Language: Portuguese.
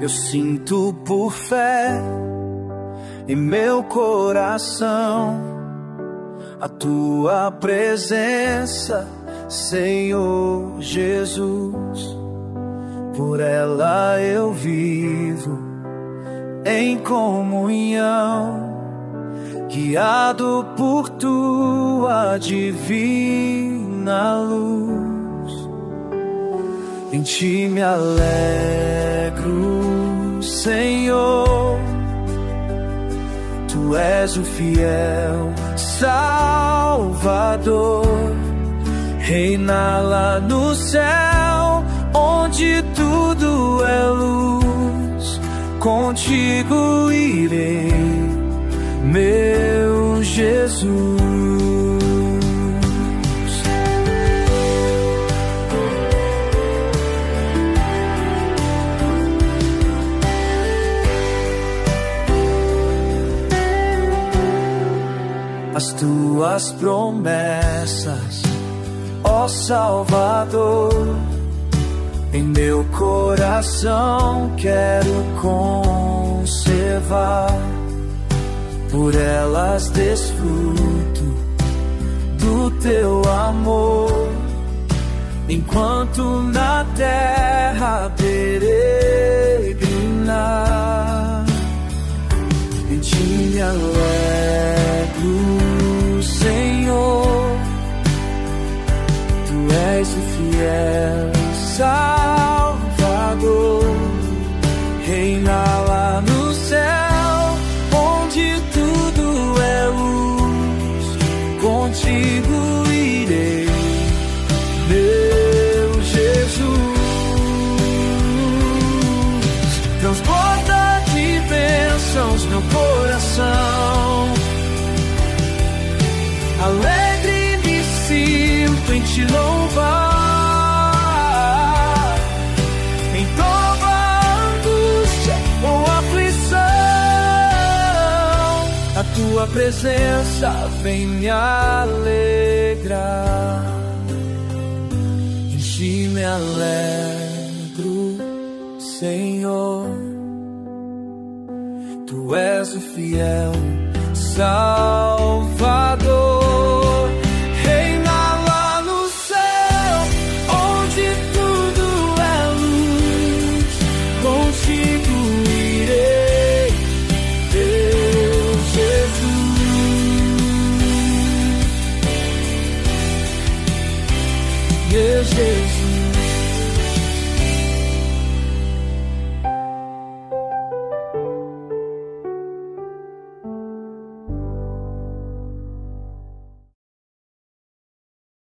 Eu sinto por fé em meu coração a tua presença, Senhor Jesus. Por ela eu vivo em comunhão, guiado por tua divina luz. Em ti me alegro, Senhor. Tu és o fiel Salvador. Reina lá no céu, onde tudo é luz. Contigo irei, meu Jesus. As tuas promessas, ó Salvador, em meu coração quero conservar. Por elas desfruto do teu amor, enquanto na terra peregrinar. Em ti me alegro, Senhor. Tu és o fiel Salvador. Reina lá no céu, onde tudo é luz. Contigo irei, meu Jesus. Transborda de bênçãos meu coração, alegre me sinto em te louvar. Em toda angústia ou aflição, a tua presença vem me alegrar. Em ti me alegro, Senhor. Tu és o fiel Salvador. Reina lá no céu, onde tudo é luz. Contigo irei, meu Jesus. Meu Jesus.